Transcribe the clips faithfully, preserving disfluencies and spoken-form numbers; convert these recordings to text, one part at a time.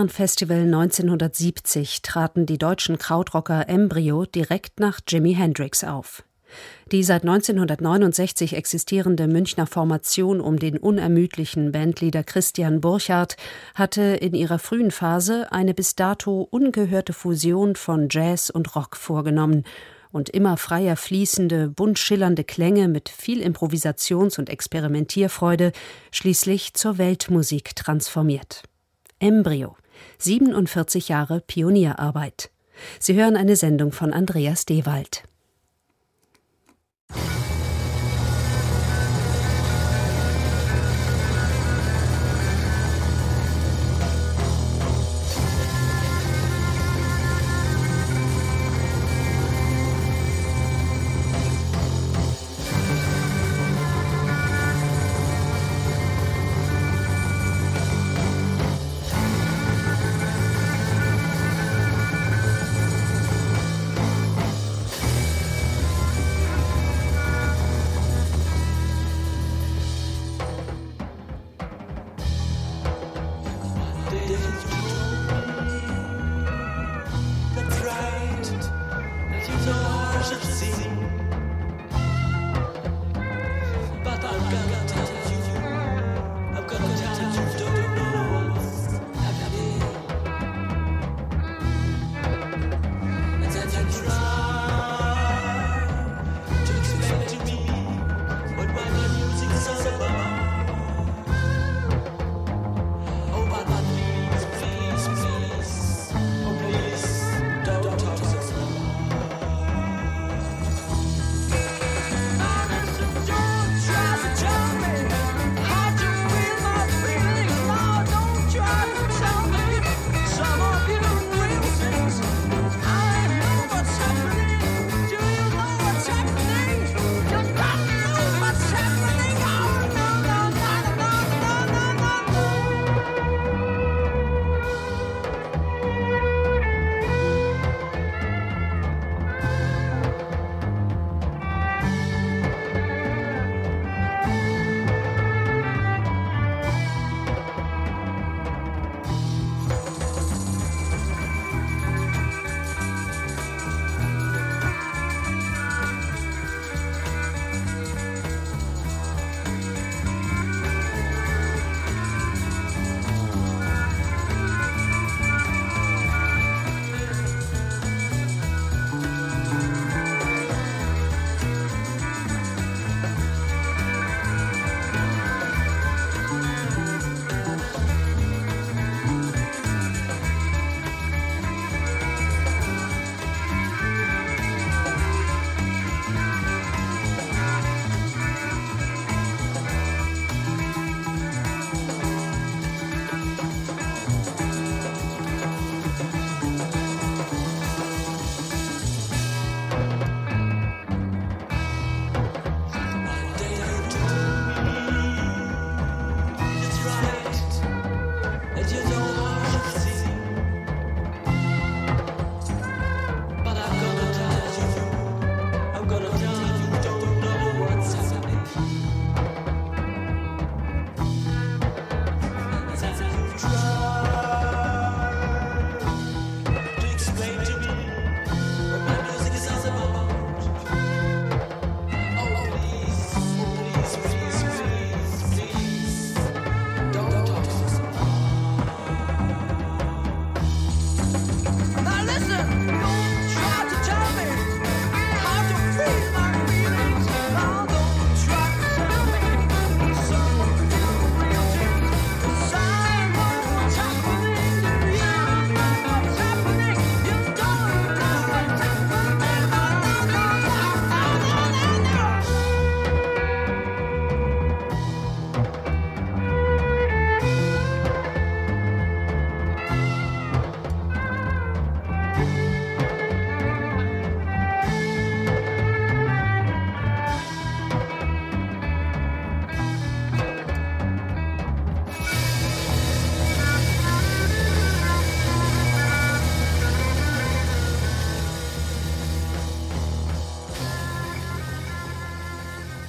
Festland neunzehnhundertsiebzig traten die deutschen Krautrocker Embryo direkt nach Jimi Hendrix auf. Die seit neunzehnhundertneunundsechzig existierende Münchner Formation um den unermüdlichen Bandleader Christian Burchardt hatte in ihrer frühen Phase eine bis dato ungehörte Fusion von Jazz und Rock vorgenommen und immer freier fließende, bunt schillernde Klänge mit viel Improvisations- und Experimentierfreude schließlich zur Weltmusik transformiert. Embryo, siebenundvierzig Jahre Pionierarbeit. Sie hören eine Sendung von Andreas Dewald.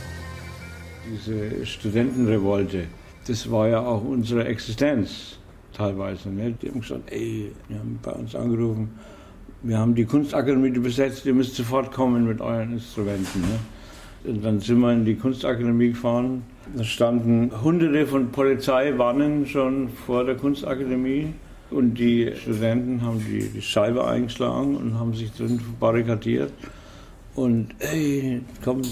diese Studentenrevolte, das war ja auch unsere Existenz. teilweise. Ne? Die haben gesagt, ey, die haben bei uns angerufen, wir haben die Kunstakademie besetzt, ihr müsst sofort kommen mit euren Instrumenten. Ne? Und dann sind wir in die Kunstakademie gefahren. Da standen hunderte von Polizeiwannen schon vor der Kunstakademie. Und die Studenten haben die, die Scheibe eingeschlagen und haben sich drin barrikadiert. Und hey, kommt,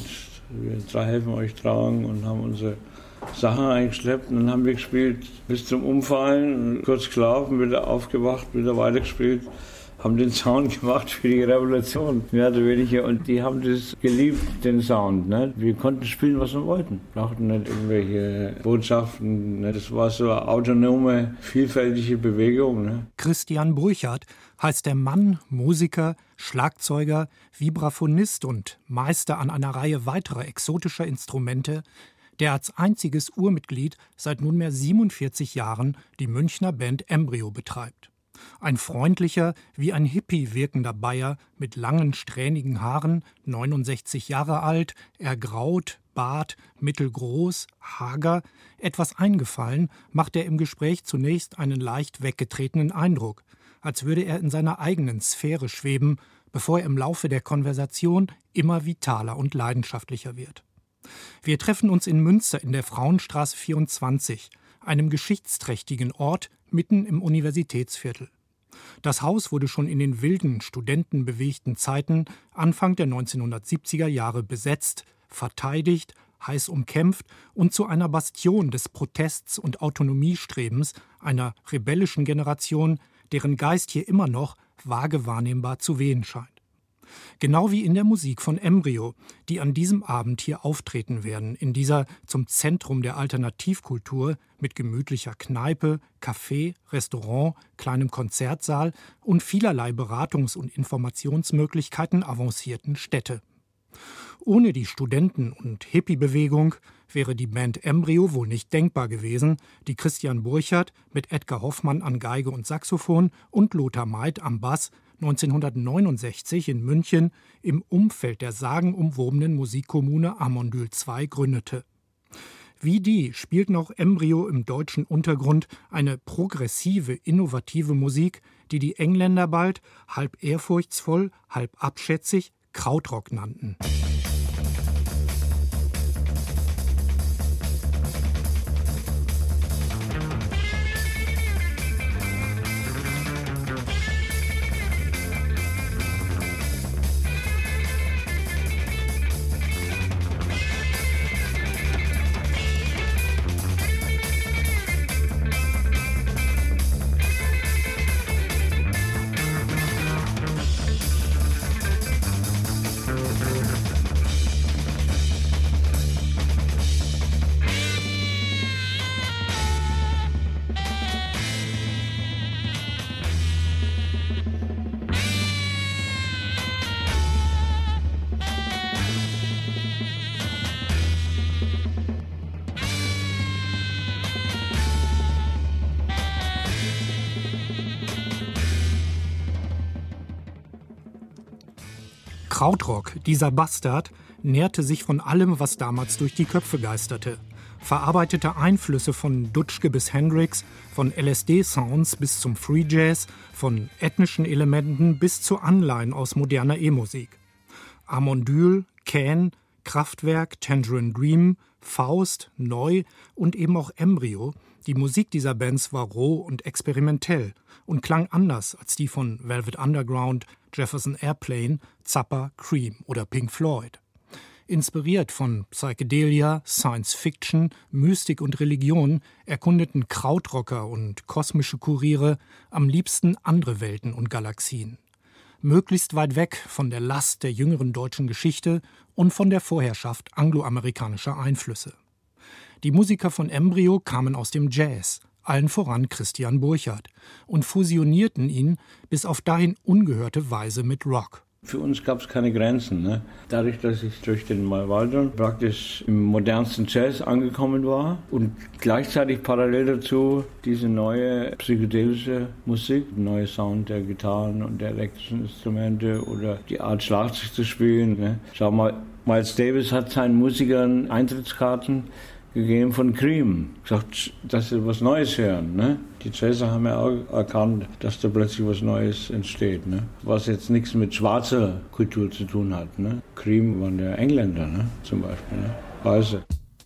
wir helfen euch tragen und haben unsere Sachen eingeschleppt. Und dann haben wir gespielt bis zum Umfallen, kurz geschlafen, wieder aufgewacht, wieder weitergespielt. Haben den Sound gemacht für die Revolution, mehr oder weniger. Und die haben das geliebt, den Sound. Ne? Wir konnten spielen, was wir wollten. Wir brauchten nicht irgendwelche Botschaften. Ne? Das war so eine autonome, vielfältige Bewegung. Ne? Christian Burchard heißt der Mann, Musiker, Schlagzeuger, Vibraphonist und Meister an einer Reihe weiterer exotischer Instrumente, der als einziges Urmitglied seit nunmehr siebenundvierzig Jahren die Münchner Band Embryo betreibt. Ein freundlicher, wie ein Hippie wirkender Bayer mit langen, strähnigen Haaren, neunundsechzig Jahre alt, ergraut, Bart, mittelgroß, hager, etwas eingefallen, macht er im Gespräch zunächst einen leicht weggetretenen Eindruck, als würde er in seiner eigenen Sphäre schweben, bevor er im Laufe der Konversation immer vitaler und leidenschaftlicher wird. Wir treffen uns in Münster in der Frauenstraße vierundzwanzig, einem geschichtsträchtigen Ort mitten im Universitätsviertel. Das Haus wurde schon in den wilden, studentenbewegten Zeiten Anfang der neunzehnhundertsiebziger Jahre besetzt, verteidigt, heiß umkämpft und zu einer Bastion des Protests und Autonomiestrebens einer rebellischen Generation, deren Geist hier immer noch vage wahrnehmbar zu wehen scheint. Genau wie in der Musik von Embryo, die an diesem Abend hier auftreten werden, in dieser zum Zentrum der Alternativkultur mit gemütlicher Kneipe, Café, Restaurant, kleinem Konzertsaal und vielerlei Beratungs- und Informationsmöglichkeiten avancierten Städte. Ohne die Studenten- und Hippie-Bewegung wäre die Band Embryo wohl nicht denkbar gewesen, die Christian Burchard mit Edgar Hoffmann an Geige und Saxophon und Lothar Maid am Bass neunzehnhundertneunundsechzig in München im Umfeld der sagenumwobenen Musikkommune Amondyl zwei gründete. Wie die spielten auch Embryo im deutschen Untergrund eine progressive, innovative Musik, die die Engländer bald halb ehrfurchtsvoll, halb abschätzig Krautrock nannten. Krautrock, dieser Bastard, nährte sich von allem, was damals durch die Köpfe geisterte. Verarbeitete Einflüsse von Dutschke bis Hendrix, von L S D-Sounds bis zum Free Jazz, von ethnischen Elementen bis zu Anleihen aus moderner E-Musik. Amondyl, Can, Kraftwerk, Tangerine Dream, Faust, Neu und eben auch Embryo. Die Musik dieser Bands war roh und experimentell und klang anders als die von Velvet Underground, Jefferson Airplane, Zappa, Cream oder Pink Floyd. Inspiriert von Psychedelia, Science Fiction, Mystik und Religion erkundeten Krautrocker und kosmische Kuriere am liebsten andere Welten und Galaxien. Möglichst weit weg von der Last der jüngeren deutschen Geschichte und von der Vorherrschaft angloamerikanischer Einflüsse. Die Musiker von Embryo kamen aus dem Jazz, allen voran Christian Burchard, und fusionierten ihn bis auf dahin ungehörte Weise mit Rock. Für uns gab es keine Grenzen. Ne? Dadurch, dass ich durch den Malvaldon praktisch im modernsten Jazz angekommen war und gleichzeitig parallel dazu diese neue psychedelische Musik, der neue Sound der Gitarren und der elektrischen Instrumente oder die Art Schlagzeug zu spielen. Ne? Schau mal, Miles Davis hat seinen Musikern Eintrittskarten gegeben von Cream. Gesagt, dass sie was Neues hören. Ne? Die Jazzer haben ja auch erkannt, dass da plötzlich was Neues entsteht. Ne? Was jetzt nichts mit schwarzer Kultur zu tun hat. Ne? Cream waren ja Engländer, ne? Zum Beispiel. Ne? Weiße.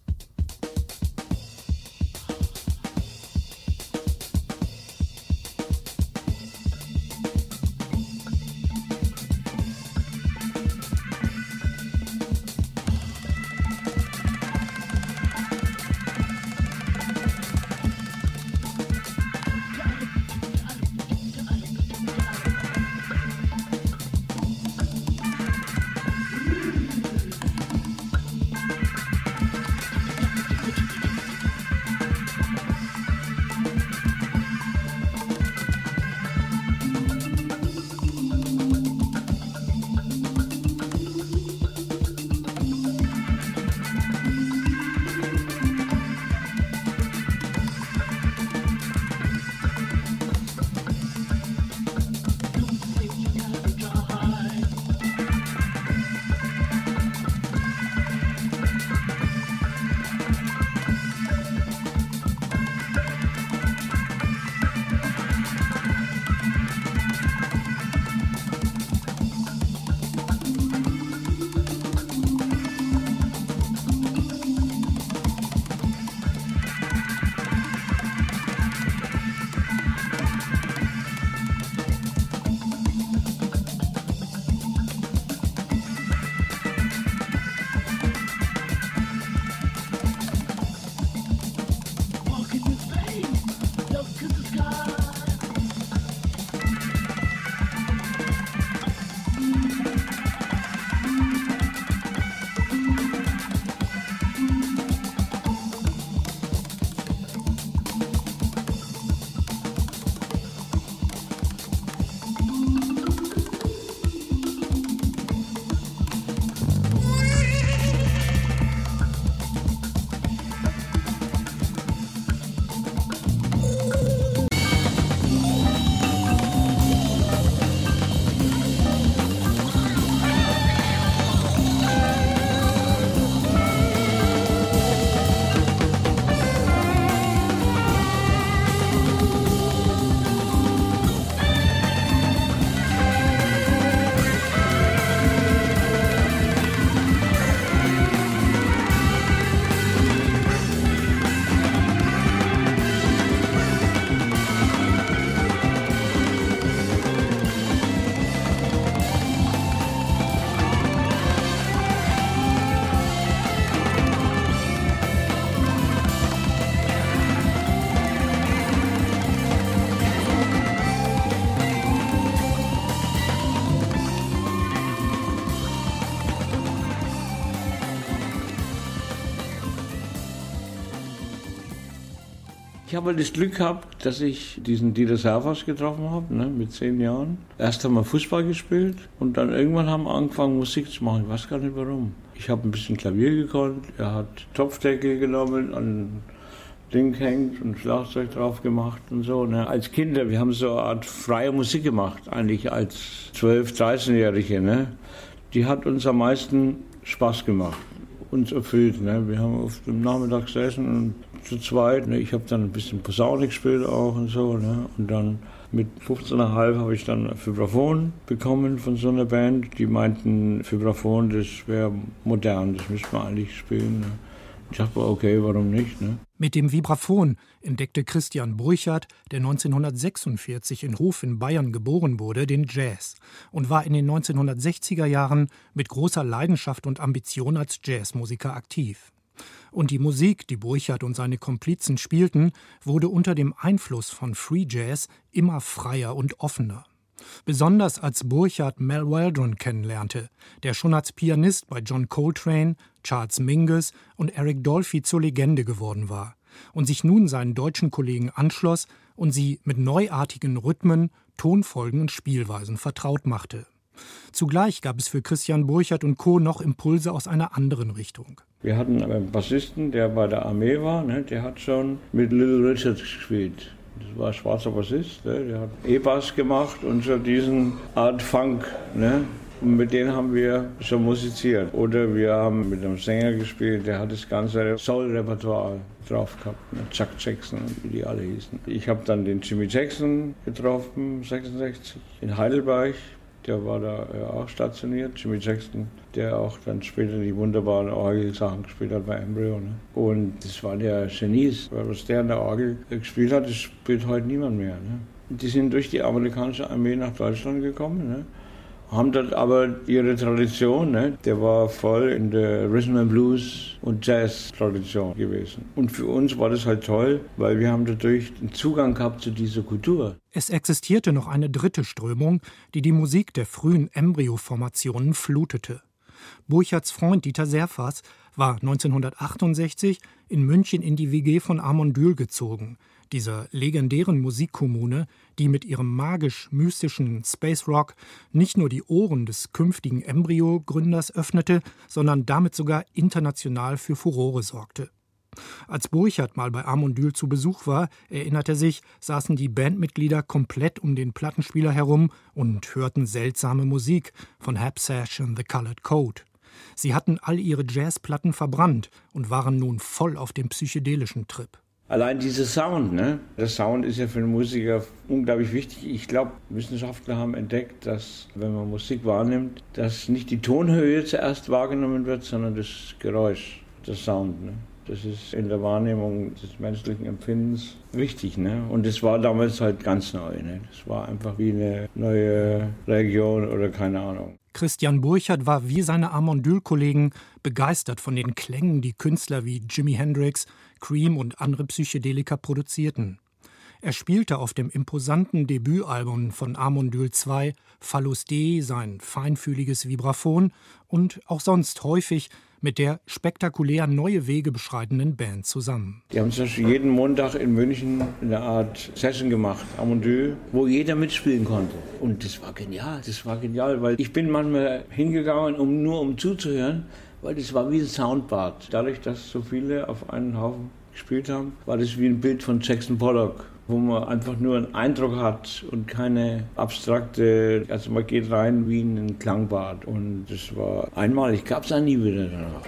Ich habe das Glück gehabt, dass ich diesen Dieter Servas getroffen habe, ne, mit zehn Jahren. Erst haben wir Fußball gespielt und dann irgendwann haben wir angefangen, Musik zu machen. Ich weiß gar nicht warum. Ich habe ein bisschen Klavier gekonnt, er hat Topfdeckel genommen, an Ding hängt und Schlagzeug drauf gemacht und so. Ne. Als Kinder, wir haben so eine Art freie Musik gemacht, eigentlich als zwölf-, dreizehnjährige. Ne. Die hat uns am meisten Spaß gemacht, uns erfüllt. Ne. Wir haben auf dem Nachmittag gesessen und zu zweit. Ne. Ich habe dann ein bisschen Posaune gespielt auch und so. Ne. Und dann mit fünfzehn Komma fünf habe ich dann ein Vibraphon bekommen von so einer Band. Die meinten, Vibraphon, das wäre modern, das müsste man eigentlich spielen. Ne. Ich dachte, okay, warum nicht? Ne? Mit dem Vibraphon entdeckte Christian Burchard, der neunzehnhundertsechsundvierzig in Hof in Bayern geboren wurde, den Jazz und war in den neunzehnhundertsechziger Jahren mit großer Leidenschaft und Ambition als Jazzmusiker aktiv. Und die Musik, die Burchard und seine Komplizen spielten, wurde unter dem Einfluss von Free Jazz immer freier und offener. Besonders als Burchard Mal Waldron kennenlernte, der schon als Pianist bei John Coltrane, Charles Mingus und Eric Dolphy zur Legende geworden war und sich nun seinen deutschen Kollegen anschloss und sie mit neuartigen Rhythmen, Tonfolgen und Spielweisen vertraut machte. Zugleich gab es für Christian Burchard und Co. noch Impulse aus einer anderen Richtung. Wir hatten einen Bassisten, der bei der Armee war, ne, der hat schon mit Little Richard gespielt. Das war ein schwarzer Bassist, ne, der hat E-Bass gemacht und so diesen Art Funk. Ne. Und mit denen haben wir schon musiziert. Oder wir haben mit einem Sänger gespielt, der hat das ganze Soul-Repertoire drauf gehabt. Mit Chuck Jackson und wie die alle hießen. Ich habe dann den Jimmy Jackson getroffen, sechsundsechzig, in Heidelberg. Der war da auch stationiert, Jimmy Jackson, der auch dann später die wunderbaren Orgelsachen gespielt hat bei Embryo. Ne? Und das war der Genies, weil was der an der Orgel gespielt hat, das spielt heute niemand mehr. Ne? Die sind durch die amerikanische Armee nach Deutschland gekommen, ne? Haben dort aber ihre Tradition, ne? Der war voll in der Rhythm and Blues und Jazz-Tradition gewesen. Und für uns war das halt toll, weil wir haben dadurch den Zugang gehabt zu dieser Kultur. Es existierte noch eine dritte Strömung, die die Musik der frühen Embryo-Formationen flutete. Burchards Freund Dieter Serfas war neunzehnhundertachtundsechzig in München in die W G von Armondyl gezogen, dieser legendären Musikkommune, die mit ihrem magisch-mystischen Space Rock nicht nur die Ohren des künftigen Embryo-Gründers öffnete, sondern damit sogar international für Furore sorgte. Als Burchard mal bei Armondyl zu Besuch war, erinnert er sich, saßen die Bandmitglieder komplett um den Plattenspieler herum und hörten seltsame Musik von Hap Sash and the Colored Code. Sie hatten all ihre Jazzplatten verbrannt und waren nun voll auf dem psychedelischen Trip. Allein dieser Sound, ne? Der Sound ist ja für einen Musiker unglaublich wichtig. Ich glaube, Wissenschaftler haben entdeckt, dass, wenn man Musik wahrnimmt, dass nicht die Tonhöhe zuerst wahrgenommen wird, sondern das Geräusch, der Sound, ne? Das ist in der Wahrnehmung des menschlichen Empfindens wichtig, ne? Und das war damals halt ganz neu, ne? Das war einfach wie eine neue Region oder keine Ahnung. Christian Burchard war wie seine Armondyl-Kollegen begeistert von den Klängen, die Künstler wie Jimi Hendrix, Cream und andere Psychedelika produzierten. Er spielte auf dem imposanten Debütalbum von Armondyl zwei Phallus Dei sein feinfühliges Vibraphon und auch sonst häufig mit der spektakulär neue Wege beschreitenden Band zusammen. Die haben zum Beispiel jeden Montag in München eine Art Session gemacht, Armondyl, wo jeder mitspielen konnte. Und das war genial, das war genial, weil ich bin manchmal hingegangen, um nur um zuzuhören, weil das war wie ein Soundbad. Dadurch, dass so viele auf einen Haufen gespielt haben, war das wie ein Bild von Jackson Pollock, wo man einfach nur einen Eindruck hat und keine abstrakte, also man geht rein wie in ein Klangbad. Und das war einmalig, gab es auch nie wieder danach.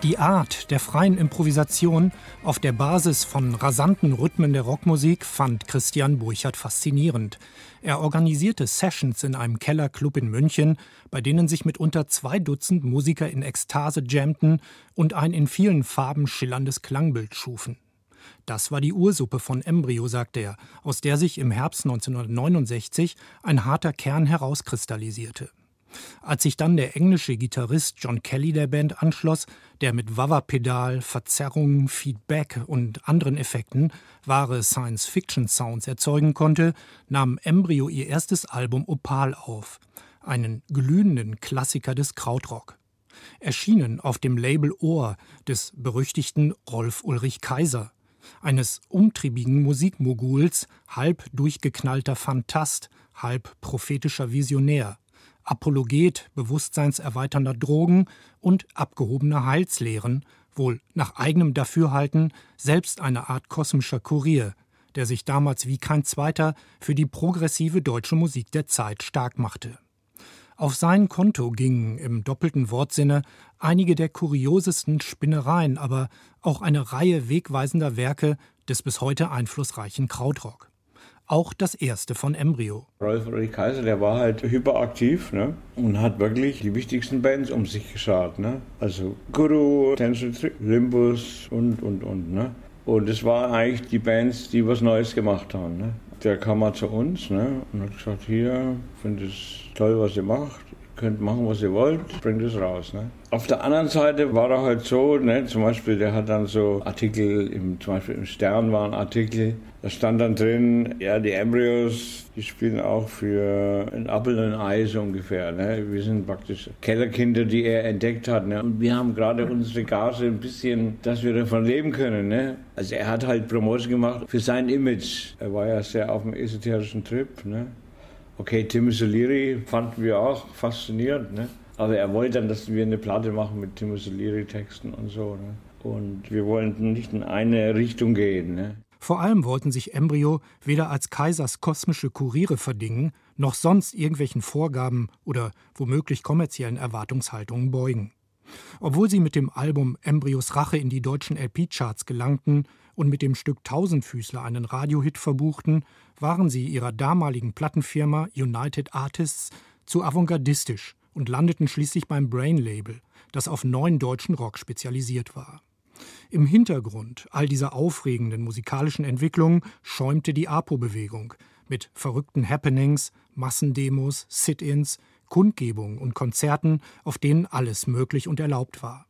Die Art der freien Improvisation auf der Basis von rasanten Rhythmen der Rockmusik fand Christian Burchard faszinierend. Er organisierte Sessions in einem Kellerclub in München, bei denen sich mitunter zwei Dutzend Musiker in Ekstase jammten und ein in vielen Farben schillerndes Klangbild schufen. Das war die Ursuppe von Embryo, sagt er, aus der sich im Herbst neunzehnhundertneunundsechzig ein harter Kern herauskristallisierte. Als sich dann der englische Gitarrist John Kelly der Band anschloss, der mit Wah-Wah-Pedal, Verzerrungen, Feedback und anderen Effekten wahre Science-Fiction-Sounds erzeugen konnte, nahm Embryo ihr erstes Album Opal auf, einen glühenden Klassiker des Krautrock. Erschienen auf dem Label Ohr des berüchtigten Rolf Ulrich Kaiser, eines umtriebigen Musikmoguls, halb durchgeknallter Phantast, halb prophetischer Visionär, Apologet bewusstseinserweiternder Drogen und abgehobener Heilslehren, wohl nach eigenem Dafürhalten selbst eine Art kosmischer Kurier, der sich damals wie kein zweiter für die progressive deutsche Musik der Zeit stark machte. Auf sein Konto gingen im doppelten Wortsinne einige der kuriosesten Spinnereien, aber auch eine Reihe wegweisender Werke des bis heute einflussreichen Krautrock. Auch das erste von Embryo. Rolf Ulrich Kaiser, der war halt hyperaktiv, ne? Und hat wirklich die wichtigsten Bands um sich geschart. Ne? Also Guru, Tension Trick, Limbus und, und, und. Ne? Und das waren eigentlich die Bands, die was Neues gemacht haben. Ne? Der kam mal zu uns, ne? Und hat gesagt, hier, ich finde es toll, was ihr macht. Ihr könnt machen, was ihr wollt, bringt es raus. Ne? Auf der anderen Seite war er halt so, ne? Zum Beispiel, der hat dann so Artikel, im, zum Beispiel im Stern waren Artikel, da stand dann drin, ja, die Embryos, die spielen auch für ein Apfel und ein Ei so ungefähr. Ne? Wir sind praktisch Kellerkinder, die er entdeckt hat. Ne? Und wir haben gerade unsere Gage ein bisschen, dass wir davon leben können. Ne? Also er hat halt Promotion gemacht für sein Image. Er war ja sehr auf dem esoterischen Trip. Ne? Okay, Timothy Leary fanden wir auch faszinierend. Ne? Aber er wollte dann, dass wir eine Platte machen mit Timothy Leary-Texten und so. Ne? Und wir wollten nicht in eine Richtung gehen. Ne? Vor allem wollten sich Embryo weder als Kaisers kosmische Kuriere verdingen, noch sonst irgendwelchen Vorgaben oder womöglich kommerziellen Erwartungshaltungen beugen. Obwohl sie mit dem Album Embryos Rache in die deutschen L P-Charts gelangten und mit dem Stück Tausendfüßler einen Radiohit verbuchten, waren sie ihrer damaligen Plattenfirma United Artists zu avantgardistisch und landeten schließlich beim Brain-Label, das auf neuen deutschen Rock spezialisiert war. Im Hintergrund all dieser aufregenden musikalischen Entwicklungen schäumte die APO-Bewegung mit verrückten Happenings, Massendemos, Sit-ins, Kundgebungen und Konzerten, auf denen alles möglich und erlaubt war.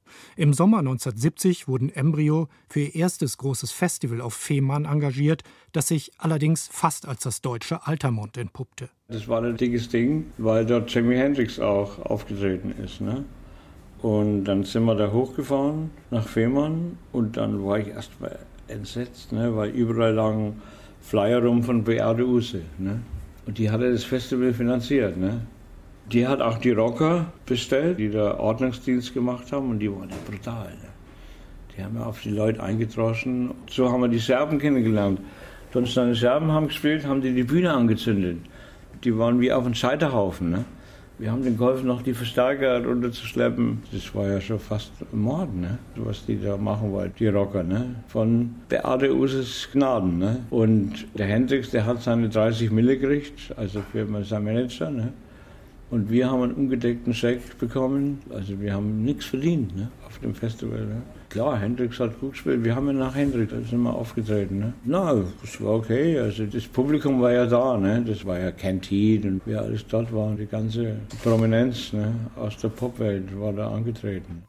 Im Sommer neunzehnhundertsiebzig wurden Embryo für ihr erstes großes Festival auf Fehmarn engagiert, das sich allerdings fast als das deutsche Altamont entpuppte. Das war ein dickes Ding, weil dort Jimi Hendrix auch aufgetreten ist, ne? Und dann sind wir da hochgefahren nach Fehmarn und dann war ich erst mal entsetzt, ne, weil überall lagen Flyer rum von Beate Uhse. Ne? Und die hatte das Festival finanziert. Ne? Die hat auch die Rocker bestellt, die da Ordnungsdienst gemacht haben und die waren ja brutal. Ne? Die haben ja auf die Leute eingedroschen. So haben wir die Serben kennengelernt. Sonst die Serben haben gespielt, haben die die Bühne angezündet. Die waren wie auf einem Scheiterhaufen. Ne? Wir haben denen geholfen, noch die Verstärker runterzuschleppen. Das war ja schon fast Mord, ne? Was die da machen wollten, die Rocker, ne? Von Beate Uhses Gnaden, ne? Und der Hendrix, der hat seine dreißig Mille gekriegt, also für sein Manager, ne? Und wir haben einen ungedeckten Scheck bekommen. Also wir haben nichts verdient, ne? Auf dem Festival, ne? Klar, Hendrix hat gut gespielt. Wir haben ja nach Hendrix, da sind wir aufgetreten, ne? Na, das war okay. Also das Publikum war ja da, ne? Das war ja Canteen und wer alles dort war. Die ganze Prominenz, ne? Aus der Popwelt war da angetreten.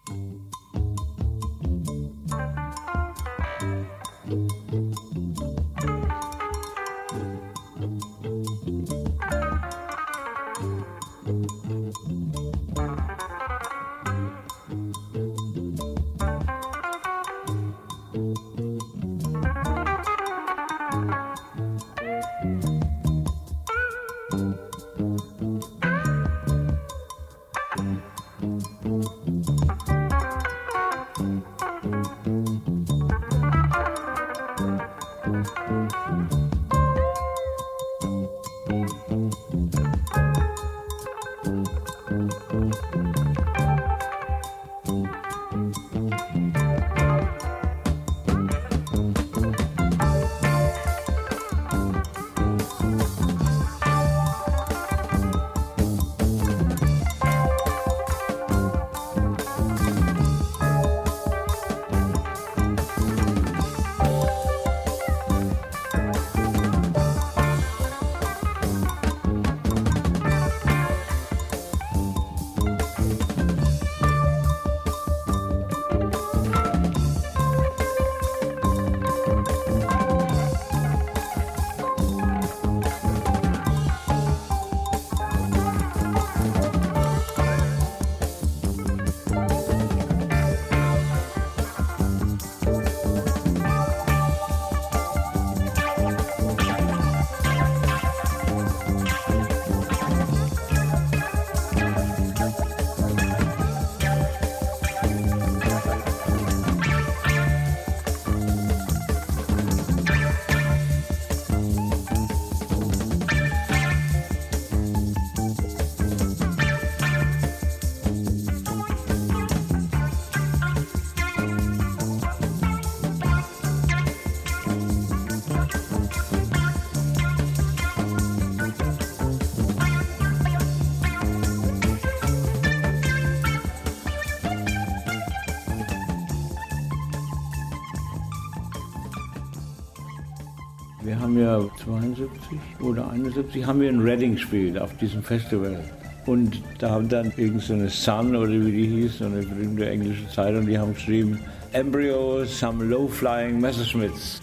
Wir haben ja zweiundsiebzig oder einundsiebzig haben wir in Reading gespielt, auf diesem Festival. Und da haben dann irgendeine so Sun oder wie die hieß, so eine berühmte englische Zeitung, die haben geschrieben, Embryo, some low-flying Messerschmitts.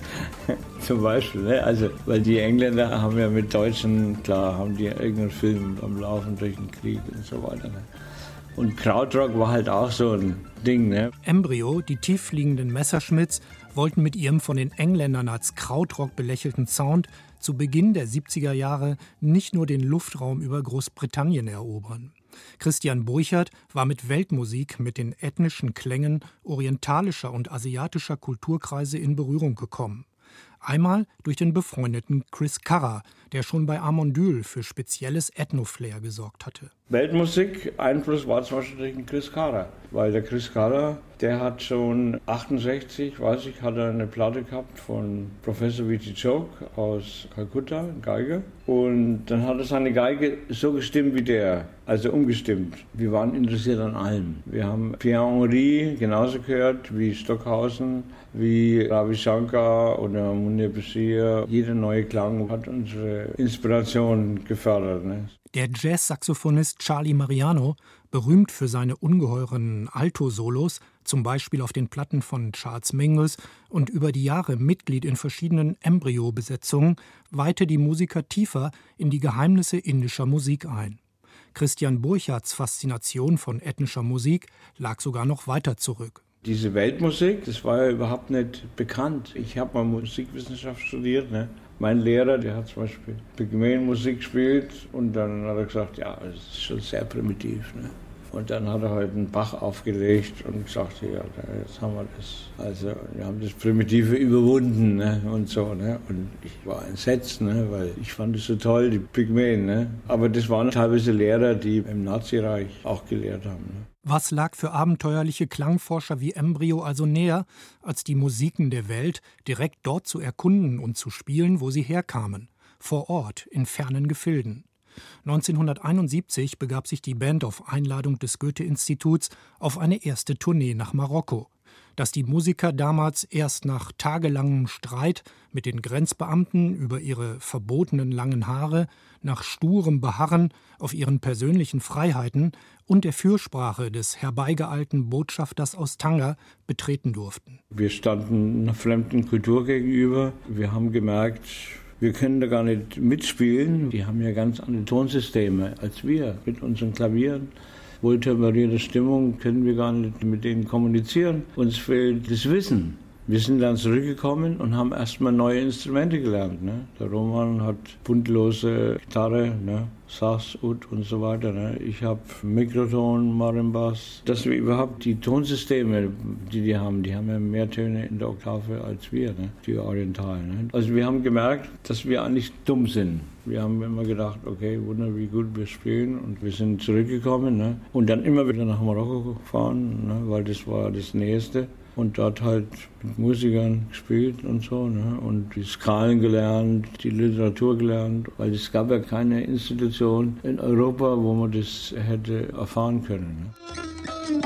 Zum Beispiel, ne? Also, weil die Engländer haben ja mit Deutschen, klar, haben die irgendeinen Film am Laufen durch den Krieg und so weiter. Ne? Und Krautrock war halt auch so ein Ding, ne? Embryo, die tieffliegenden Messerschmitts, wollten mit ihrem von den Engländern als Krautrock belächelten Sound zu Beginn der siebziger Jahre nicht nur den Luftraum über Großbritannien erobern. Christian Burchard war mit Weltmusik, mit den ethnischen Klängen orientalischer und asiatischer Kulturkreise in Berührung gekommen. Einmal durch den befreundeten Chris Carra, der schon bei Amondyl für spezielles Ethno-Flair gesorgt hatte. Weltmusik, Einfluss war zum Beispiel durch den Chris Carra, weil der Chris Carra, der hat schon achtundsechzig, weiß ich, hat er eine Platte gehabt von Professor Vici Choke aus Kalkutta, Geige. Und dann hat er seine Geige so gestimmt wie der, also umgestimmt. Wir waren interessiert an allem. Wir haben Pierre Henry genauso gehört wie Stockhausen, wie Ravi Shankar oder Munir Bashir. Jeder neue Klang hat unsere Inspiration gefördert. Ne? Der Jazz-Saxophonist Charlie Mariano, berühmt für seine ungeheuren Alto-Solos, zum Beispiel auf den Platten von Charles Mingus und über die Jahre Mitglied in verschiedenen Embryo-Besetzungen, weihte die Musiker tiefer in die Geheimnisse indischer Musik ein. Christian Burchards Faszination von ethnischer Musik lag sogar noch weiter zurück. Diese Weltmusik, das war ja überhaupt nicht bekannt. Ich habe mal Musikwissenschaft studiert, ne? Mein Lehrer, der hat zum Beispiel Pygmäen-Musik gespielt und dann hat er gesagt, ja, das ist schon sehr primitiv. Ne? Und dann hat er halt einen Bach aufgelegt und gesagt, ja, jetzt haben wir das. Also wir haben das Primitive überwunden, ne? Und so. Ne? Und ich war entsetzt, ne? Weil ich fand es so toll, die Pygmäen. Ne? Aber das waren teilweise Lehrer, die im Nazireich auch gelehrt haben. Ne? Was lag für abenteuerliche Klangforscher wie Embryo also näher, als die Musiken der Welt direkt dort zu erkunden und zu spielen, wo sie herkamen, vor Ort, in fernen Gefilden? neunzehnhunderteinundsiebzig begab sich die Band auf Einladung des Goethe-Instituts auf eine erste Tournee nach Marokko. Dass die Musiker damals erst nach tagelangem Streit mit den Grenzbeamten über ihre verbotenen langen Haare, nach sturem Beharren auf ihren persönlichen Freiheiten und der Fürsprache des herbeigeeilten Botschafters aus Tanger betreten durften. Wir standen einer fremden Kultur gegenüber. Wir haben gemerkt, wir können da gar nicht mitspielen. Die haben ja ganz andere Tonsysteme als wir mit unseren Klavieren. Wohltemperierte Stimmung können wir gar nicht mit denen kommunizieren. Uns fehlt das Wissen. Wir sind dann zurückgekommen und haben erstmal neue Instrumente gelernt. Ne? Der Roman hat buntlose Gitarre, ne? Sass, Ud und so weiter. Ne? Ich habe Mikroton, Marimbas. Dass wir überhaupt die Tonsysteme, die die haben, die haben ja mehr Töne in der Oktave als wir, ne? Die Orientalen. Ne? Also wir haben gemerkt, dass wir eigentlich dumm sind. Wir haben immer gedacht, okay, wunder, wie gut wir spielen. Und wir sind zurückgekommen. Ne? Und dann immer wieder nach Marokko gefahren, ne? Weil das war das Nächste. Und dort halt mit Musikern gespielt und so, ne? Und die Skalen gelernt, die Literatur gelernt, weil es gab ja keine Institution in Europa, wo man das hätte erfahren können. Ne?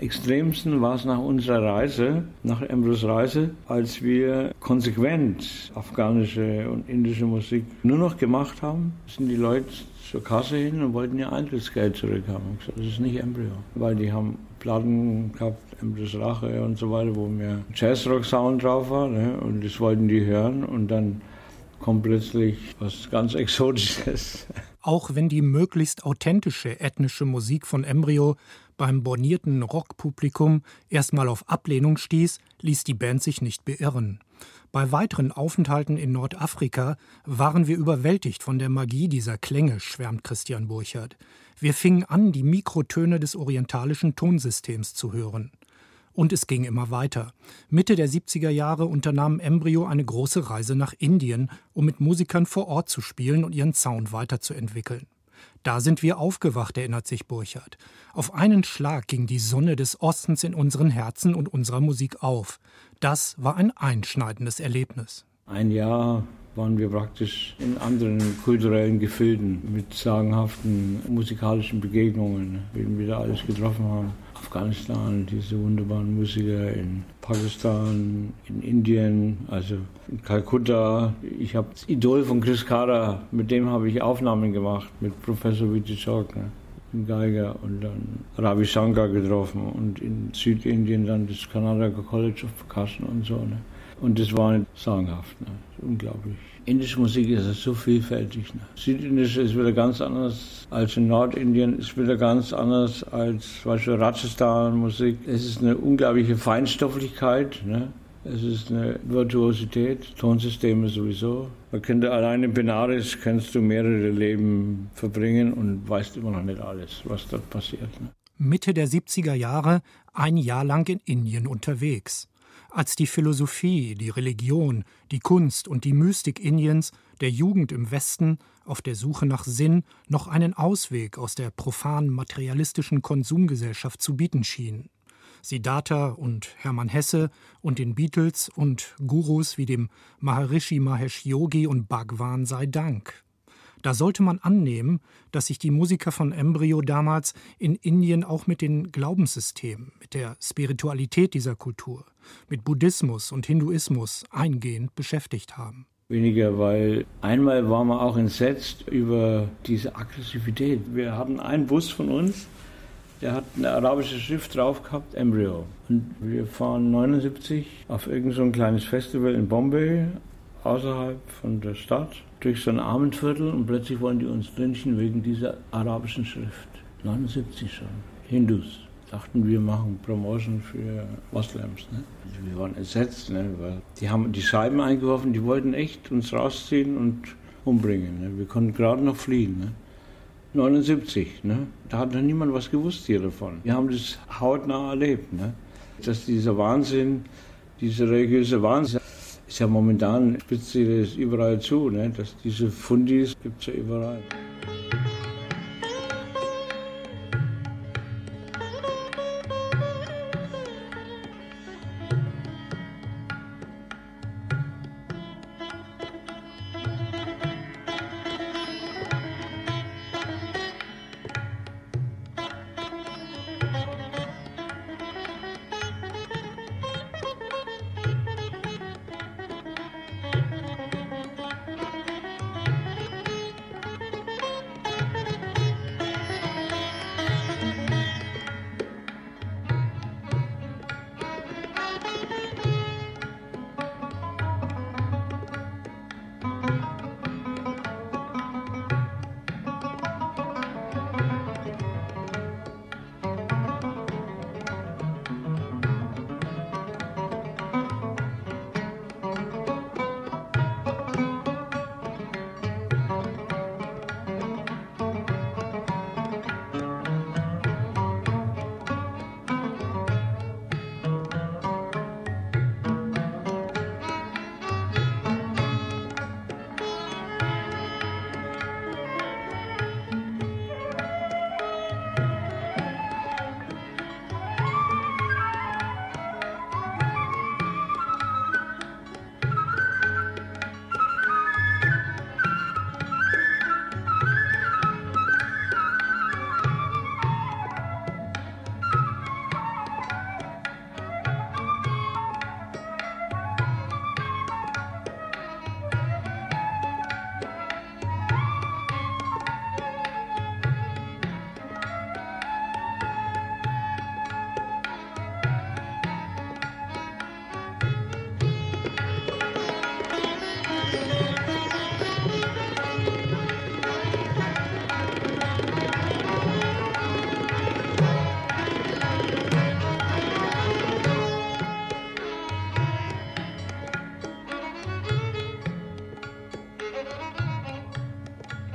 extremsten war es nach unserer Reise, nach Embryos Reise, als wir konsequent afghanische und indische Musik nur noch gemacht haben, sind die Leute zur Kasse hin und wollten ihr Eintrittsgeld zurückhaben. Ich gesagt, das ist nicht Embryo, weil die haben Platten gehabt, Embryos Rache und so weiter, wo mehr Jazzrock-Sound drauf war, ne? Und das wollten die hören und dann kommt plötzlich was ganz Exotisches. Auch wenn die möglichst authentische ethnische Musik von Embryo beim bornierten Rockpublikum erstmal auf Ablehnung stieß, ließ die Band sich nicht beirren. Bei weiteren Aufenthalten in Nordafrika waren wir überwältigt von der Magie dieser Klänge, schwärmt Christian Burchard. Wir fingen an, die Mikrotöne des orientalischen Tonsystems zu hören. Und es ging immer weiter. Mitte der siebziger Jahre unternahm Embryo eine große Reise nach Indien, um mit Musikern vor Ort zu spielen und ihren Sound weiterzuentwickeln. Da sind wir aufgewacht, erinnert sich Burchard. Auf einen Schlag ging die Sonne des Ostens in unseren Herzen und unserer Musik auf. Das war ein einschneidendes Erlebnis. Ein Jahr waren wir praktisch in anderen kulturellen Gefilden mit sagenhaften musikalischen Begegnungen, wen wir da alles getroffen haben. Afghanistan, diese wunderbaren Musiker, in Pakistan, in Indien, also in Kalkutta. Ich habe das Idol von Chris Carter, mit dem habe ich Aufnahmen gemacht, mit Professor Vijay Chalk, ne, im Geiger, und dann Ravi Shankar getroffen und in Südindien dann das Karnataka College of Percussion und so. Ne. Und das war sagenhaft, ne, unglaublich. Indische Musik ist so vielfältig. Ne. Südindische ist wieder ganz anders als in Nordindien, ist wieder ganz anders als zum Beispiel Rajasthan-Musik. Es ist eine unglaubliche Feinstofflichkeit, ne. Es ist eine Virtuosität, Tonsysteme sowieso. Man könnte allein in Benares kannst du mehrere Leben verbringen und weißt immer noch nicht alles, was dort passiert. Ne. Mitte der siebziger Jahre, ein Jahr lang in Indien unterwegs. Als die Philosophie, die Religion, die Kunst und die Mystik Indiens der Jugend im Westen auf der Suche nach Sinn noch einen Ausweg aus der profanen materialistischen Konsumgesellschaft zu bieten schienen. Siddhartha und Hermann Hesse und den Beatles und Gurus wie dem Maharishi Mahesh Yogi und Bhagwan sei Dank. Da sollte man annehmen, dass sich die Musiker von Embryo damals in Indien auch mit den Glaubenssystemen, mit der Spiritualität dieser Kultur, mit Buddhismus und Hinduismus eingehend beschäftigt haben. Weniger, weil einmal waren wir auch entsetzt über diese Aggressivität. Wir hatten einen Bus von uns, der hat eine arabische Schrift drauf gehabt, Embryo. Und wir fahren neunundsiebzig auf irgend so ein kleines Festival in Bombay, außerhalb von der Stadt, durch so ein Armenviertel, und plötzlich wollen die uns lynchen wegen dieser arabischen Schrift. neunundsiebzig schon. Hindus. Dachten, wir machen Promotion für Moslems. Ne? Wir waren entsetzt, ne? Weil die haben die Scheiben eingeworfen, die wollten echt uns rausziehen und umbringen. Ne? Wir konnten gerade noch fliehen. Ne? neunundsiebzig, ne? Da hat noch niemand was gewusst hier davon. Wir haben das hautnah erlebt. Ne? Dass dieser Wahnsinn, dieser religiöse Wahnsinn, ist ja momentan, spitzt sich das überall zu, ne? Dass diese Fundis gibt es ja überall.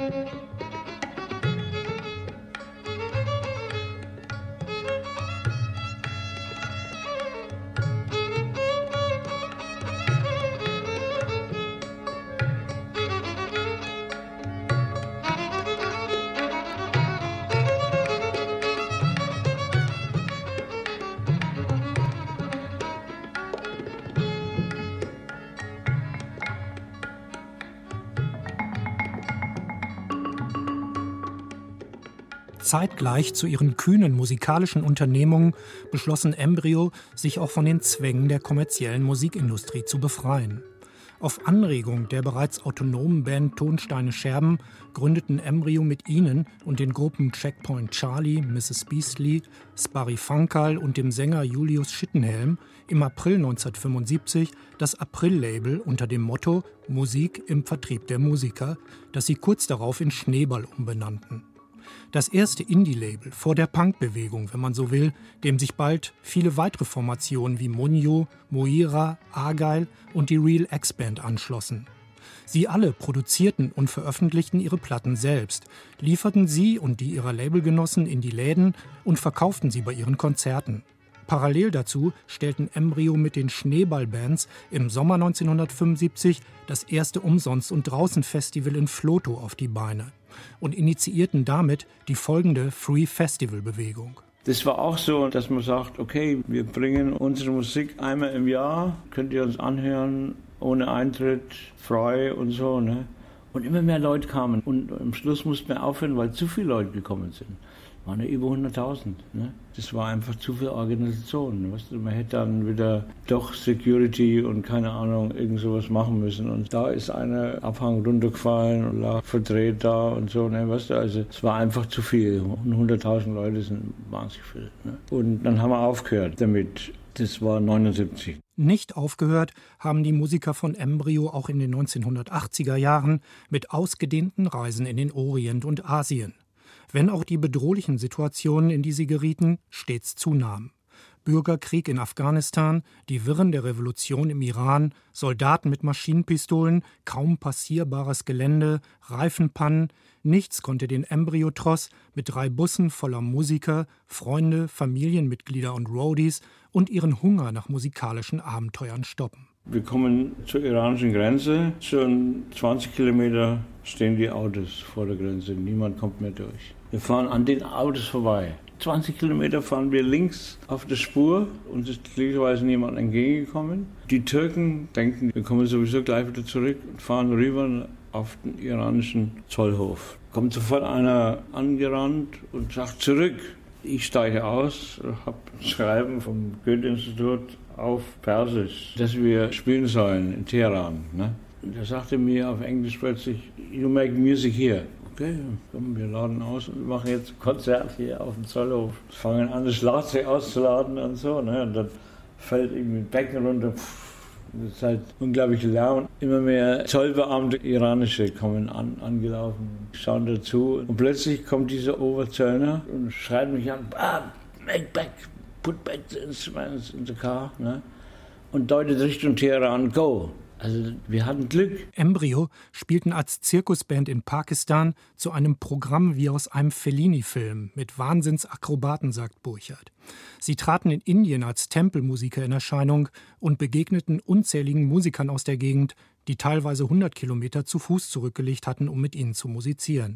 Zeitgleich zu ihren kühnen musikalischen Unternehmungen beschlossen Embryo, sich auch von den Zwängen der kommerziellen Musikindustrie zu befreien. Auf Anregung der bereits autonomen Band Tonsteine Scherben gründeten Embryo mit ihnen und den Gruppen Checkpoint Charlie, Misses Beastly, Sparry Funkal und dem Sänger Julius Schittenhelm im April neunzehnhundertfünfundsiebzig das April-Label unter dem Motto Musik im Vertrieb der Musiker, das sie kurz darauf in Schneeball umbenannten. Das erste Indie-Label vor der Punk-Bewegung, wenn man so will, dem sich bald viele weitere Formationen wie Munyo, Moira, Argyle und die Real X-Band anschlossen. Sie alle produzierten und veröffentlichten ihre Platten selbst, lieferten sie und die ihrer Labelgenossen in die Läden und verkauften sie bei ihren Konzerten. Parallel dazu stellten Embryo mit den Schneeball-Bands im Sommer neunzehnhundertfünfundsiebzig das erste Umsonst- und Draußen-Festival in Vlotho auf die Beine und initiierten damit die folgende Free-Festival-Bewegung. Das war auch so, dass man sagt, okay, wir bringen unsere Musik einmal im Jahr, könnt ihr uns anhören, ohne Eintritt, frei und so, ne? Und immer mehr Leute kamen und am Schluss mussten wir aufhören, weil zu viele Leute gekommen sind. Waren ja über hunderttausend. Ne? Das war einfach zu viel Organisation. Weißt du? Man hätte dann wieder doch Security und keine Ahnung, irgend sowas machen müssen. Und da ist eine Abhang runtergefallen und lag verdreht da und so. Ne? Weißt du? Also es war einfach zu viel. hunderttausend Leute sind wahnsinnig viel. Ne? Und dann haben wir aufgehört damit. Das war neunundsiebzig. Nicht aufgehört haben die Musiker von Embryo auch in den neunzehnhundertachtziger Jahren mit ausgedehnten Reisen in den Orient und Asien. Wenn auch die bedrohlichen Situationen, in die sie gerieten, stets zunahmen. Bürgerkrieg in Afghanistan, die Wirren der Revolution im Iran, Soldaten mit Maschinenpistolen, kaum passierbares Gelände, Reifenpannen, nichts konnte den Embryo-Tross mit drei Bussen voller Musiker, Freunde, Familienmitglieder und Roadies und ihren Hunger nach musikalischen Abenteuern stoppen. Wir kommen zur iranischen Grenze, schon zwanzig Kilometer stehen die Autos vor der Grenze, niemand kommt mehr durch. Wir fahren an den Autos vorbei. zwanzig Kilometer fahren wir links auf der Spur, uns ist glücklicherweise niemand entgegengekommen. Die Türken denken, wir kommen sowieso gleich wieder zurück und fahren rüber auf den iranischen Zollhof. Kommt sofort einer angerannt und sagt zurück. Ich steige aus, habe ein Schreiben vom Goethe-Institut auf Persisch, dass wir spielen sollen in Teheran. Ne? Und er sagte mir auf Englisch plötzlich, you make music here. Okay, komm, wir laden aus und machen jetzt ein Konzert hier auf dem Zollhof. Fangen an, das Schlagzeug auszuladen und so. Ne? Und dann fällt irgendwie ein Becken runter. Das ist halt unglaublich Lärm. Immer mehr Zollbeamte, iranische, kommen an, angelaufen, schauen dazu. Und plötzlich kommt dieser Oberzöllner und schreit mich an, ah, make back, put back the instruments in the car. Ne? Und deutet Richtung Teheran, go. Also wir hatten Glück. Embryo spielten als Zirkusband in Pakistan zu einem Programm wie aus einem Fellini-Film mit Wahnsinnsakrobaten, sagt Burchard. Sie traten in Indien als Tempelmusiker in Erscheinung und begegneten unzähligen Musikern aus der Gegend, die teilweise hundert Kilometer zu Fuß zurückgelegt hatten, um mit ihnen zu musizieren.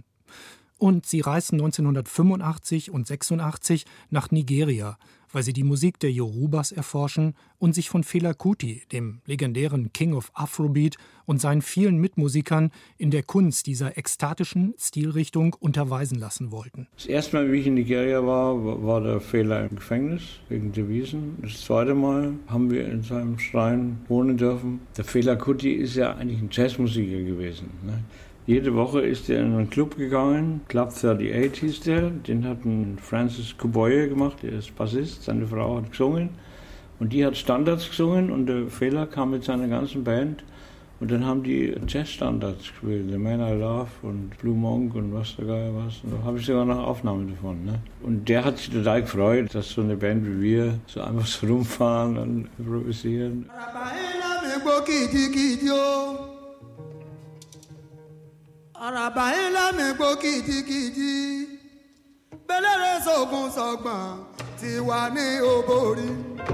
Und sie reisten neunzehnhundertfünfundachtzig und sechsundachtzig nach Nigeria, weil sie die Musik der Yorubas erforschen und sich von Fela Kuti, dem legendären King of Afrobeat, und seinen vielen Mitmusikern in der Kunst dieser ekstatischen Stilrichtung unterweisen lassen wollten. Das erste Mal, wie ich in Nigeria war, war der Fela im Gefängnis wegen Devisen. Das zweite Mal haben wir in seinem Schrein wohnen dürfen. Der Fela Kuti ist ja eigentlich ein Jazzmusiker gewesen, ne? Jede Woche ist er in einen Club gegangen, Club achtundachtzig hieß der, den hat ein Francis Kuboye gemacht, der ist Bassist, seine Frau hat gesungen und die hat Standards gesungen und der Fela kam mit seiner ganzen Band und dann haben die Jazzstandards gespielt, The Man I Love und Blue Monk und was der Geier was. Und da habe ich sogar noch Aufnahmen davon. Ne? Und der hat sich total gefreut, dass so eine Band wie wir so einfach so rumfahren und improvisieren. àràbà ńlá mi gbó kìjikìji bẹ́lẹ́rẹ́ sógun sọ̀gbọ̀n ti wà ní òbórí.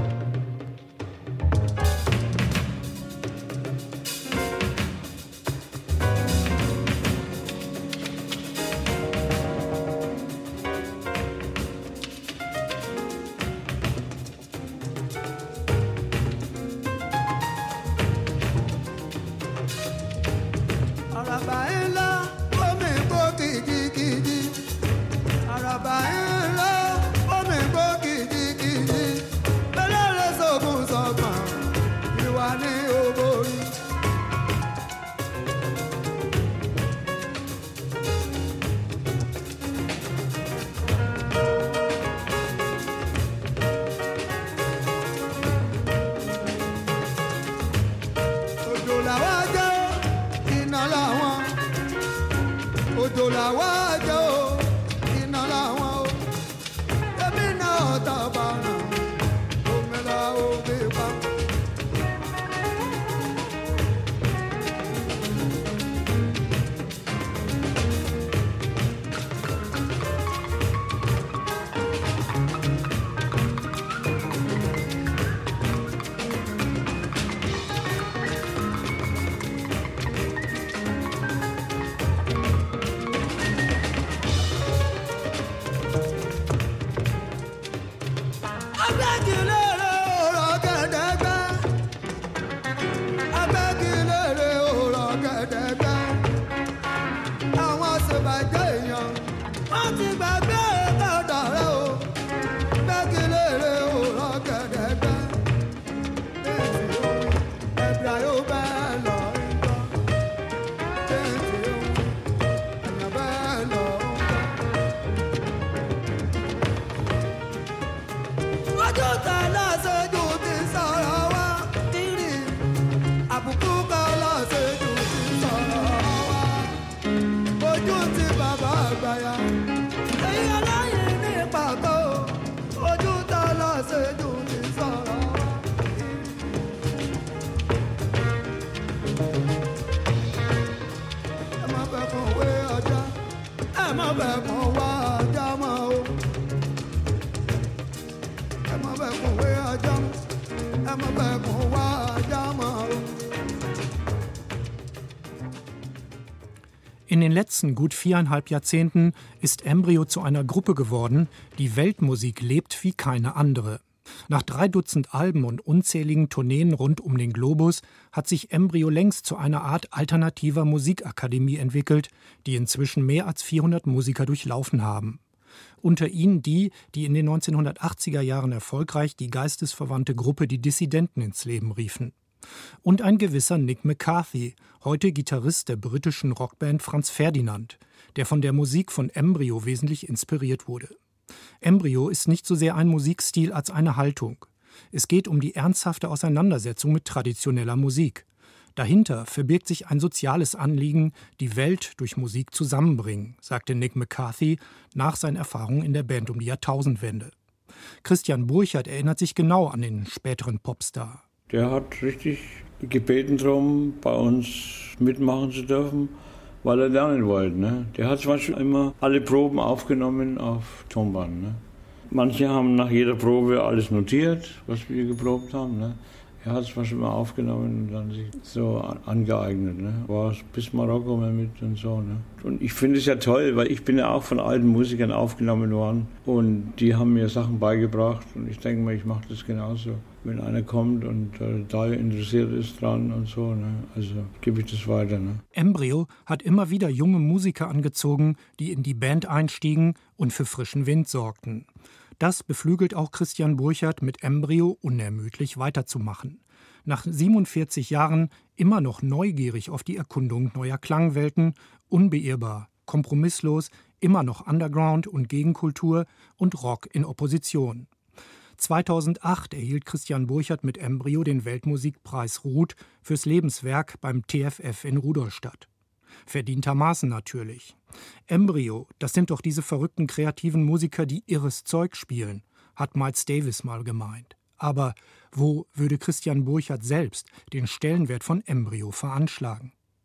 In den letzten gut viereinhalb Jahrzehnten ist Embryo zu einer Gruppe geworden, die Weltmusik lebt wie keine andere. Nach drei Dutzend Alben und unzähligen Tourneen rund um den Globus hat sich Embryo längst zu einer Art alternativer Musikakademie entwickelt, die inzwischen mehr als vierhundert Musiker durchlaufen haben. Unter ihnen die, die in den neunzehnhundertachtziger Jahren erfolgreich die geistesverwandte Gruppe Die Dissidenten ins Leben riefen. Und ein gewisser Nick McCarthy, heute Gitarrist der britischen Rockband Franz Ferdinand, der von der Musik von Embryo wesentlich inspiriert wurde. Embryo ist nicht so sehr ein Musikstil als eine Haltung. Es geht um die ernsthafte Auseinandersetzung mit traditioneller Musik. Dahinter verbirgt sich ein soziales Anliegen, die Welt durch Musik zusammenbringen, sagte Nick McCarthy nach seinen Erfahrungen in der Band um die Jahrtausendwende. Christian Burchard erinnert sich genau an den späteren Popstar. Der hat richtig gebeten darum, bei uns mitmachen zu dürfen, weil er lernen wollte. Ne? Der hat zum Beispiel immer alle Proben aufgenommen auf Tonband. Ne? Manche haben nach jeder Probe alles notiert, was wir geprobt haben. Ne? Er hat es zum Beispiel mal aufgenommen und dann sich so angeeignet. Ne? War bis Marokko mal mit und so. Ne? Und ich finde es ja toll, weil ich bin ja auch von alten Musikern aufgenommen worden und die haben mir Sachen beigebracht und ich denke mal, ich mache das genauso. Wenn einer kommt und äh, da interessiert ist dran und so, ne? Also gebe ich das weiter. Ne? Embryo hat immer wieder junge Musiker angezogen, die in die Band einstiegen und für frischen Wind sorgten. Das beflügelt auch Christian Burchard, mit Embryo unermüdlich weiterzumachen. Nach siebenundvierzig Jahren immer noch neugierig auf die Erkundung neuer Klangwelten, unbeirrbar, kompromisslos, immer noch Underground und Gegenkultur und Rock in Opposition. zweitausendacht erhielt Christian Burchard mit Embryo den Weltmusikpreis Ruth fürs Lebenswerk beim T F F in Rudolstadt. Verdientermaßen natürlich. Embryo, das sind doch diese verrückten kreativen Musiker, die irres Zeug spielen, hat Miles Davis mal gemeint. Aber wo würde Christian Burchard selbst den Stellenwert von Embryo veranschlagen?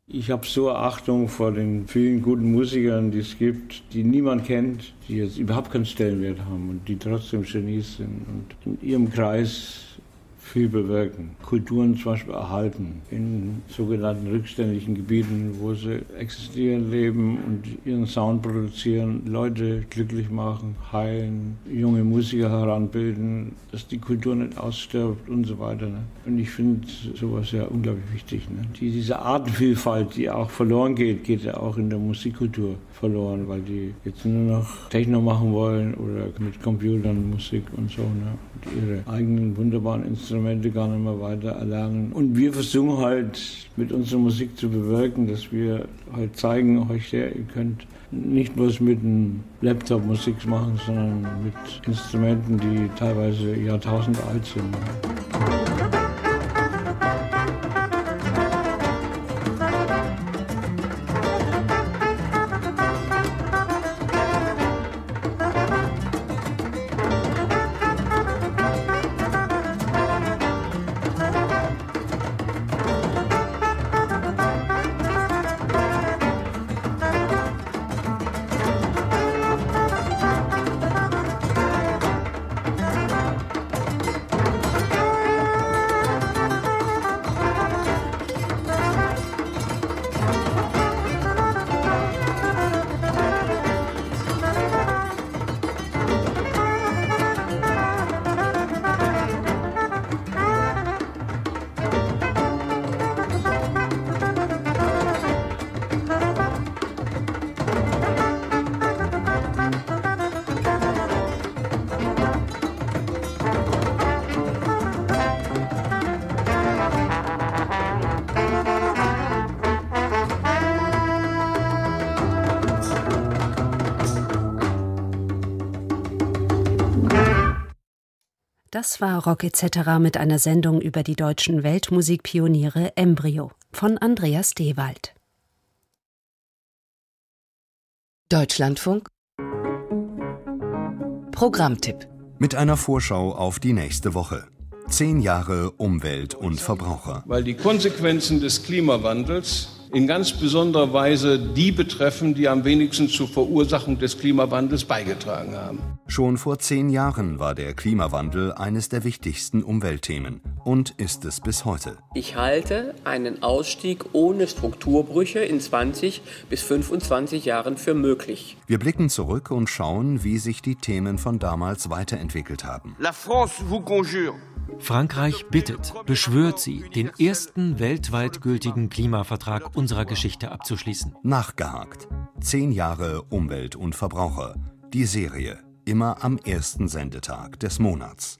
Ich habe so Achtung vor den vielen guten Musikern, die es gibt, die niemand kennt, die jetzt überhaupt keinen Stellenwert haben und die trotzdem Genies sind und in ihrem Kreis viel bewirken. Kulturen zum Beispiel erhalten in sogenannten rückständigen Gebieten, wo sie existieren, leben und ihren Sound produzieren, Leute glücklich machen, heilen, junge Musiker heranbilden, dass die Kultur nicht ausstirbt und so weiter. Ne? Und ich finde sowas ja unglaublich wichtig. Ne? Die, diese Artenvielfalt, die auch verloren geht, geht ja auch in der Musikkultur verloren, weil die jetzt nur noch Techno machen wollen oder mit Computern Musik und so. Ne? Und ihre eigenen wunderbaren Instrumente gar nicht mehr weiter erlernen. Und wir versuchen halt mit unserer Musik zu bewirken, dass wir halt zeigen, euch her, ihr könnt nicht bloß mit einem Laptop Musik machen, sondern mit Instrumenten, die teilweise Jahrtausende alt sind. Das war Rock et cetera mit einer Sendung über die deutschen Weltmusikpioniere Embryo von Andreas Dewald. Deutschlandfunk Programmtipp mit einer Vorschau auf die nächste Woche. Zehn Jahre Umwelt und Verbraucher. Weil die Konsequenzen des Klimawandels in ganz besonderer Weise die betreffen, die am wenigsten zur Verursachung des Klimawandels beigetragen haben. Schon vor zehn Jahren war der Klimawandel eines der wichtigsten Umweltthemen und ist es bis heute. Ich halte einen Ausstieg ohne Strukturbrüche in zwanzig bis fünfundzwanzig Jahren für möglich. Wir blicken zurück und schauen, wie sich die Themen von damals weiterentwickelt haben. La France vous conjure. Frankreich bittet, beschwört sie, den ersten weltweit gültigen Klimavertrag unserer Geschichte abzuschließen. Nachgehakt. Zehn Jahre Umwelt und Verbraucher. Die Serie. Immer am ersten Sendetag des Monats.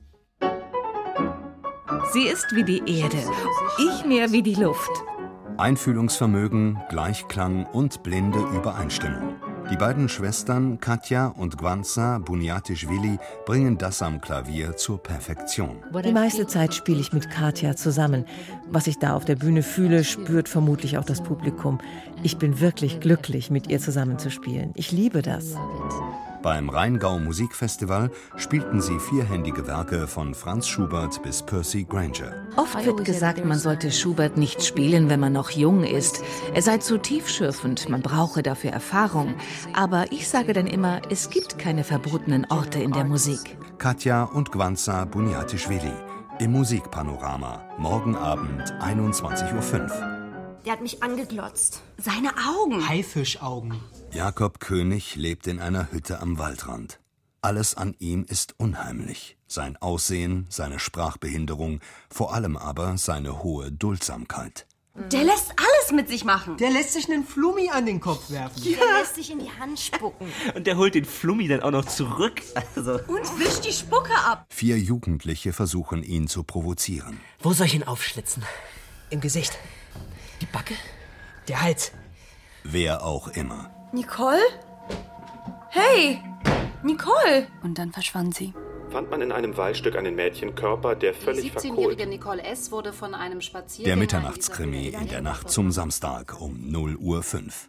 Sie ist wie die Erde, ich mehr wie die Luft. Einfühlungsvermögen, Gleichklang und blinde Übereinstimmung. Die beiden Schwestern Katja und Gwanza Buniatischvili bringen das am Klavier zur Perfektion. Die meiste Zeit spiele ich mit Katja zusammen. Was ich da auf der Bühne fühle, spürt vermutlich auch das Publikum. Ich bin wirklich glücklich, mit ihr zusammen zu spielen. Ich liebe das. Beim Rheingau Musikfestival spielten sie vierhändige Werke von Franz Schubert bis Percy Grainger. Oft wird gesagt, man sollte Schubert nicht spielen, wenn man noch jung ist. Er sei zu tiefschürfend, man brauche dafür Erfahrung. Aber ich sage dann immer, es gibt keine verbotenen Orte in der Musik. Katja und Gwanza Buniatischvili im Musikpanorama. Morgen Abend einundzwanzig Uhr fünf. Der hat mich angeglotzt. Seine Augen. Haifischaugen. Jakob König lebt in einer Hütte am Waldrand. Alles an ihm ist unheimlich. Sein Aussehen, seine Sprachbehinderung, vor allem aber seine hohe Duldsamkeit. Der lässt alles mit sich machen. Der lässt sich einen Flummi an den Kopf werfen. Ja. Der lässt sich in die Hand spucken. Und der holt den Flummi dann auch noch zurück. Also. Und wischt die Spucke ab. Vier Jugendliche versuchen, ihn zu provozieren. Wo soll ich ihn aufschlitzen? Im Gesicht. Die Backe? Der Hals? Wer auch immer. Nicole? Hey! Nicole! Und dann verschwand sie. Fand man in einem Waldstück einen Mädchenkörper, der völlig verkohlt. Die siebzehnjährige Nicole S. wurde von einem Spaziergänger... Der Mitternachtskrimi in der Nacht zum Samstag um null Uhr fünf.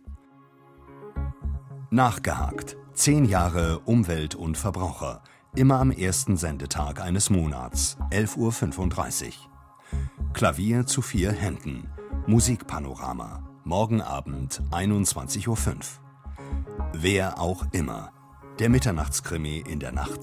Nachgehakt. Zehn Jahre Umwelt und Verbraucher. Immer am ersten Sendetag eines Monats. elf Uhr fünfunddreißig. Klavier zu vier Händen. Musikpanorama. Morgen Abend einundzwanzig Uhr fünf. Wer auch immer. Der Mitternachtskrimi in der Nacht